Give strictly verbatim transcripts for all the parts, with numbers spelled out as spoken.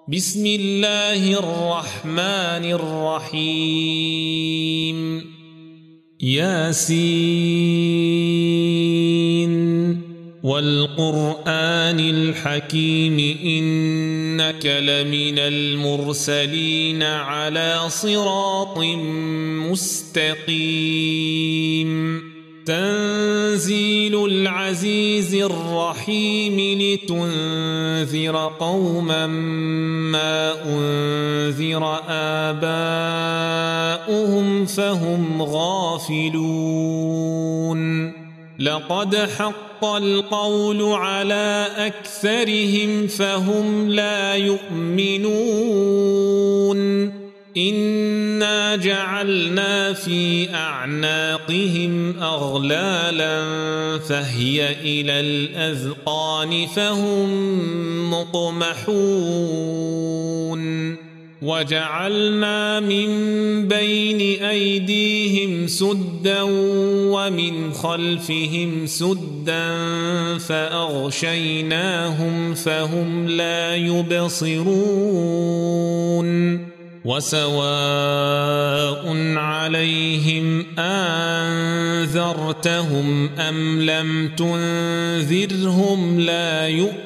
بسم الله الرحمن الرحيم ياسين والقرآن الحكيم إنك لمن المرسلين على صراط مستقيم تنزيل العزيز الرحيم لتنذر قوما ما أنذر آباؤهم فهم غافلون لقد حق القول على أكثرهم فهم لا يؤمنون إنا جعلنا في أعناقهم أغلالا فهي إلى الأذقان فهم مقمحون وجعلنا من بين أيديهم سدا ومن خلفهم سدا فأغشيناهم فهم لا يبصرون وسواء عليهم أنذرتهم أم لم تنذرهم لا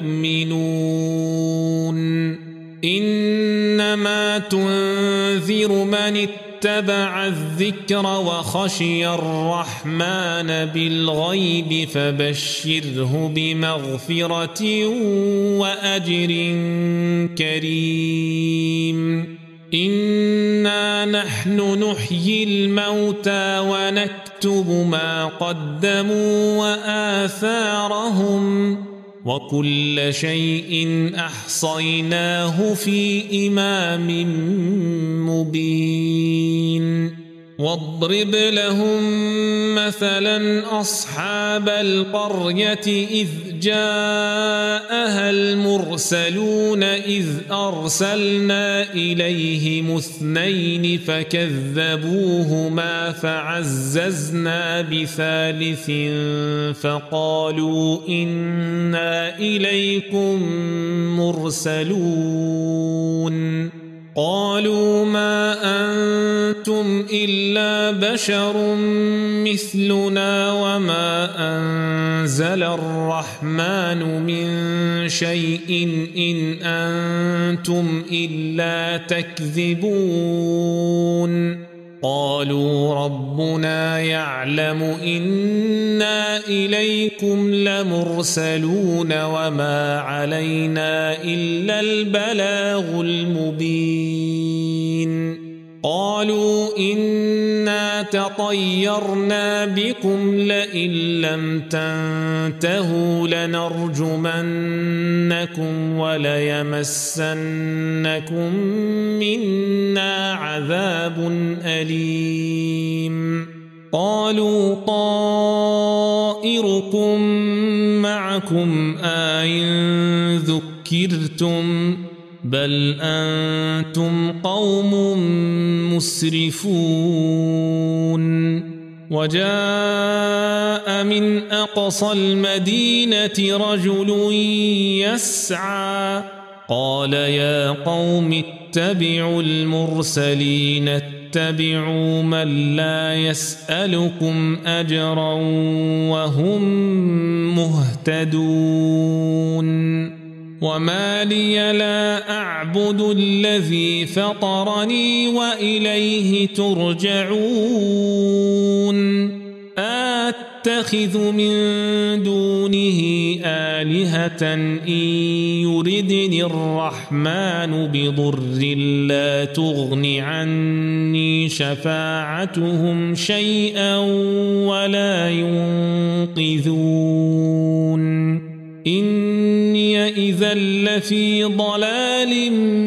يؤمنون إنما تنذر من اتبع الذكر وخشي الرحمن بالغيب فبشره بمغفرة وأجر كريم إنا نحن نحيي الموتى ونكتب ما قدموا وآثارهم وكل شيء أحصيناه في إمام مبين واضرب لهم مثلا أصحاب القرية إذ جاءها المرسلون إذ أرسلنا إليهم اثنين فكذبوهما فعززنا بثالث فقالوا إنا إليكم مرسلون قالوا ما أنتم إلا بشر مثلنا وما أنزل الرحمن من شيء إن أنتم إلا تكذبون قالوا ربنا يعلم إنا إليكم لمرسلون وما علينا إلا البلاغ المبين قالوا إنا تطيرنا بكم لئن لم تنتهوا لنرجمنكم وليمسنكم منا عذاب أليم قالوا طائركم معكم أئن ذكرتم بل أنتم قوم مسرفون وجاء من أقصى المدينة رجل يسعى قال يا قوم اتبعوا المرسلين اتبعوا من لا يسألكم أجرا وهم مهتدون وما لي لا أعبد الذي فطرني وإليه ترجعون أتخذ من دونه آلهة إن يردني الرحمن بضر لا تغن عني شفاعتهم شيئا ولا ينقذون إني إذا لفي ضلال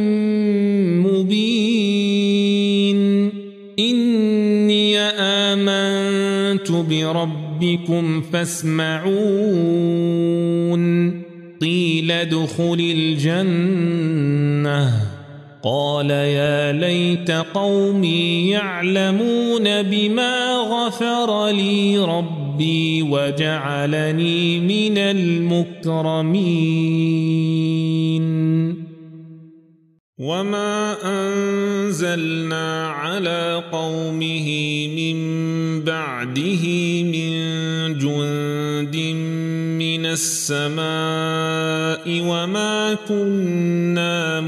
مبين إني آمنت بربكم فاسمعون قيل ادخل الجنة قال يا ليت قومي يعلمون بما غفر لي ربي وجعلني من المكرمين. وما أنزلنا على قومه من بعده من جند من السماء وما كنا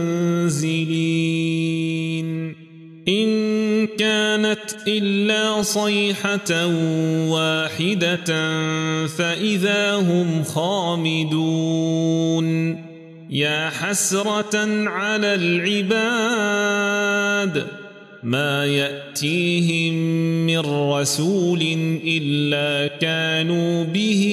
منزلين إن كانت إلا صيحة واحدة فإذا هم خامدون يا حسرة على العباد ما يأتيهم من رسول إلا كانوا به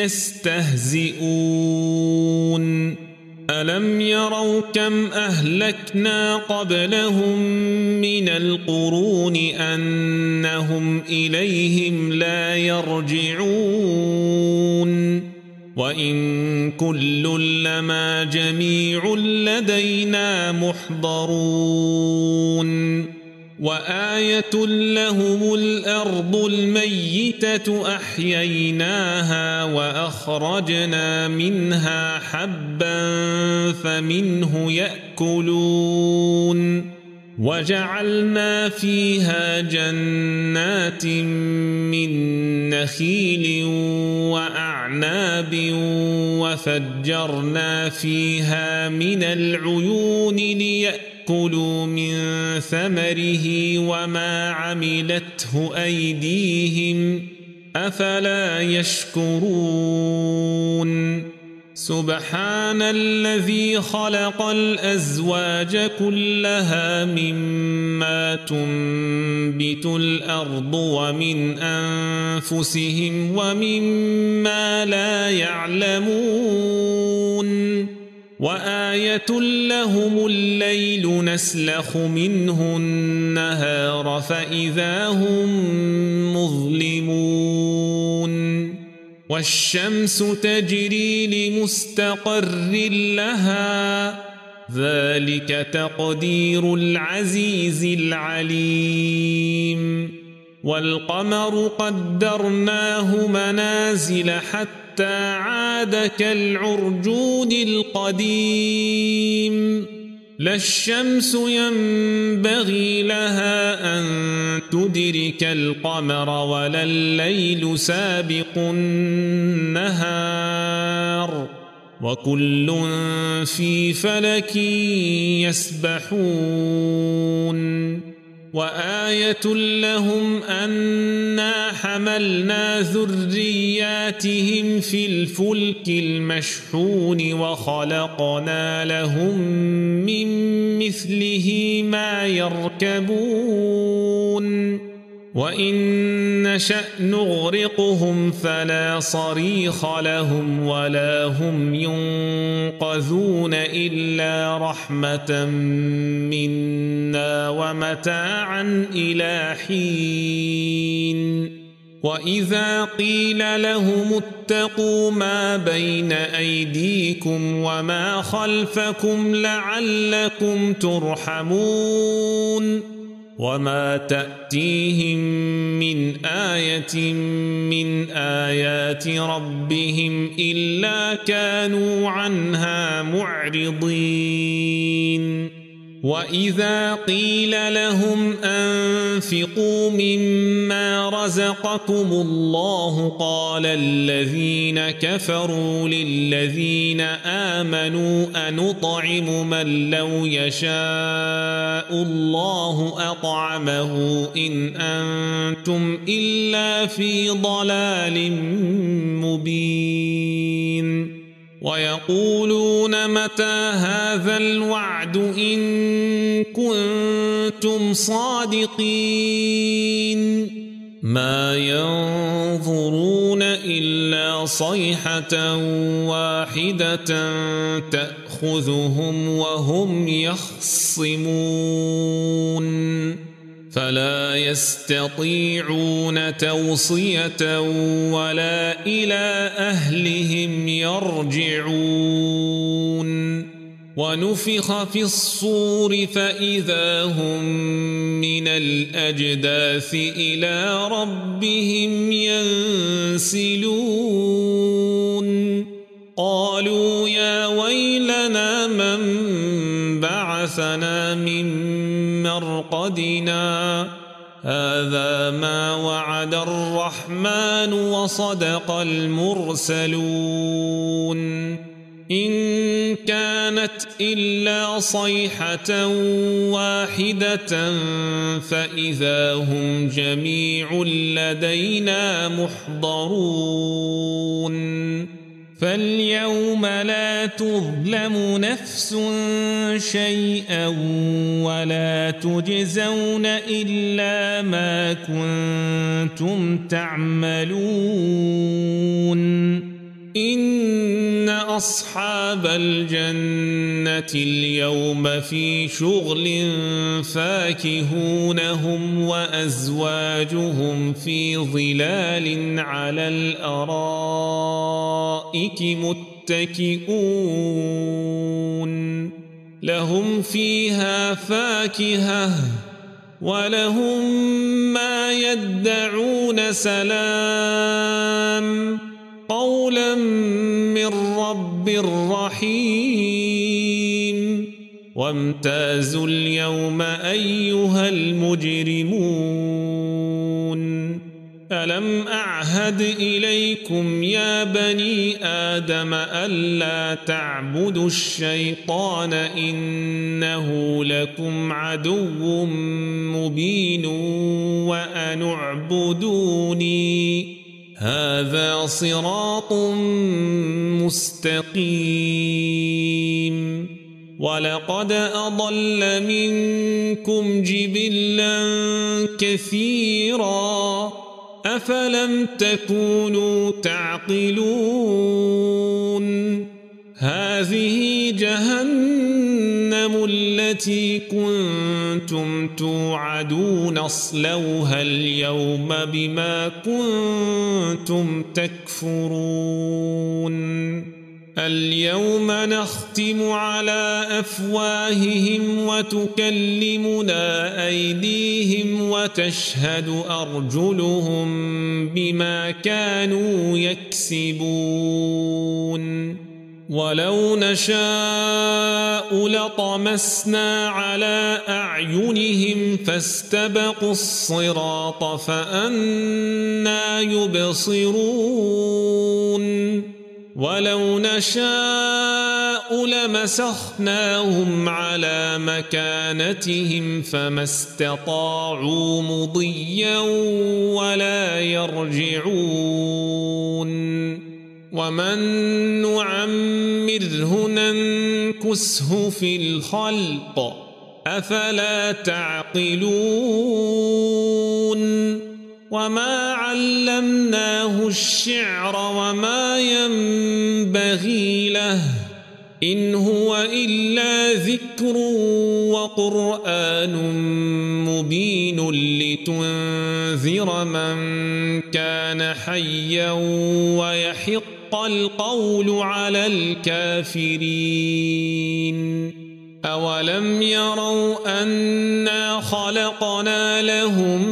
يستهزئون ألم يروا كم أهلكنا قبلهم من القرون أنهم إليهم لا يرجعون وإن كل لما جميع لدينا محضرون وآية لهم الأرض الميتة أحييناها وأخرجنا منها حبا فمنه يأكلون وجعلنا فيها جنات من نخيل وأعناب وفجرنا فيها من العيون ليأكلوا من ثمره وما عملته أيديهم أفلا يشكرون سبحان الذي خلق الأزواج كلها مما تنبت الأرض ومن أنفسهم ومما لا يعلمون وآية لهم الليل نسلخ منه النهار فإذا هم مظلمون والشمس تجري لمستقر لها ذلك تقدير العزيز العليم والقمر قدرناه منازل حتى عاد كالعرجون القديم لا الشمس ينبغي لها أن تدرك القمر ولا الليل سابق النهار وكل في فلك يسبحون وآية لهم أنا حملنا ذرياتهم في الفلك المشحون وخلقنا لهم من مثله ما يركبون وإن نشأ نغرقهم فلا صريخ لهم ولا هم ينقذون إلا رحمة منا ومتاعا إلى حين وإذا قيل لهم اتقوا ما بين أيديكم وما خلفكم لعلكم ترحمون وما تأتيهم من آية من آيات ربهم إلا كانوا عنها معرضين وإذا قيل لهم أنفقوا مما رزقكم الله قال الذين كفروا للذين آمنوا أنطعم من لو يشاء الله أطعمه إن أنتم إلا في ضلال مبين ويقولون متى هذا الوعد إن كنتم صادقين ما ينظرون إلا صيحة واحدة تأخذهم وهم يخصمون فلا يستطيعون توصية ولا إلى أهلهم يرجعون ونفخ في الصور فإذا هم من الأجداث إلى ربهم ينسلون قالوا يا ويلنا من بعث بعثنا من مرقدنا هذا ما وعد الرحمن وصدق المرسلون إن كانت إلا صيحة واحدة فإذا هم جميع لدينا محضرون فاليوم لا تظلم نفس شيئا ولا تجزون إلا ما كنتم تعملون إن أصحاب الجنة اليوم في شغل فاكهون هم وأزواجهم في ظلال على الأرائك متكئون لهم فيها فاكهة ولهم ما يدعون سلام قولا من رب رحيم وامتازوا اليوم أيها المجرمون ألم أعهد إليكم يا بني آدم ألا تعبدوا الشيطان إنه لكم عدو مبين وأن اعبدوني هذا صراط مستقيم ولقد أضل منكم جبلا كثيرا أفلم تكونوا تعقلون هذه جهنم التي كنتم توعدون اصلوها اليوم بما كنتم تكفرون اليوم نختم على أفواههم وتكلمنا أيديهم وتشهد أرجلهم بما كانوا يكسبون ولو نشاء لطمسنا على أعينهم فاستبقوا الصراط فأنى يبصرون ولو نشاء لمسخناهم على مكانتهم فما استطاعوا مضيا ولا يرجعون ومن نعمره ننكسه في الخلق أفلا تعقلون وما علمناه الشعر وما ينبغي له إن هو إلا ذكر وقرآن مبين لتنذر من كان حيا ويحق القول على الكافرين أولم يروا أنا خلقنا لهم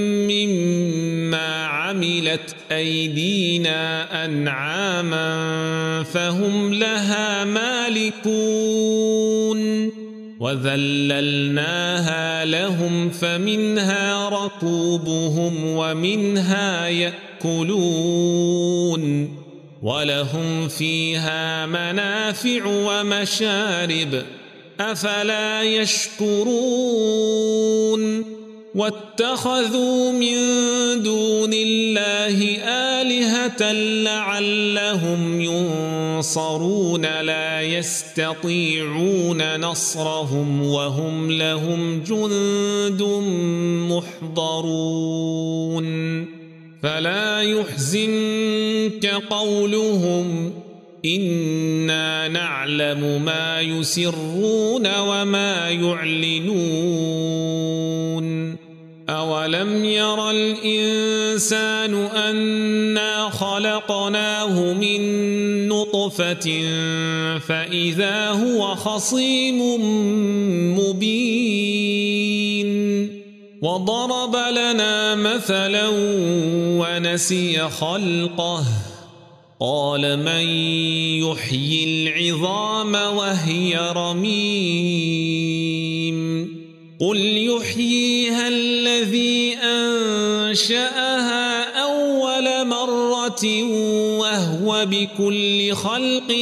مما عملت أيدينا أنعاما فهم لها مالكون وذللناها لهم فمنها ركوبهم ومنها يأكلون ولهم فيها منافع ومشارب أفلا يشكرون واتخذوا من دون الله آلهة لعلهم ينصرون لا يستطيعون نصرهم وهم لهم جند محضرون فلا يحزنك قولهم إنا نعلم ما يسرون وما يعلنون أولم ير الإنسان أنا خلقناه من نطفة فإذا هو خصيم مبين وضرب لنا مثلا ونسي خلقه قال من يحيي العظام وهي رميم قل يحييها الذي أنشأها أول مرة وهو بكل خلق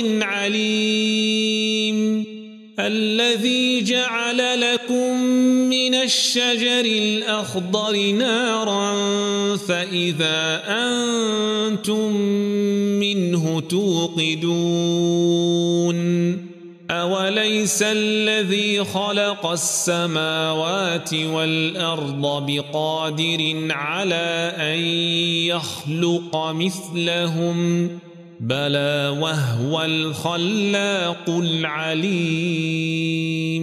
عليم الذي جعل لكم من الشجر الأخضر نارا فإذا أنتم منه توقدون أوليس الذي خلق السماوات والأرض بقادر على أن يخلق مثلهم بلى وهو الخلاق العليم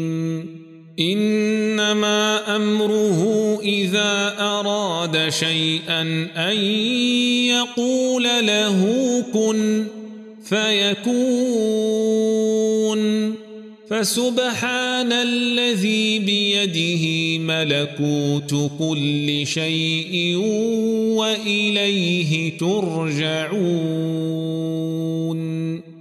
إنما أمره إذا أراد شيئا أن يقول له كن فيكون فسبحان الذي بيده ملكوت كل شيء وإليه ترجعون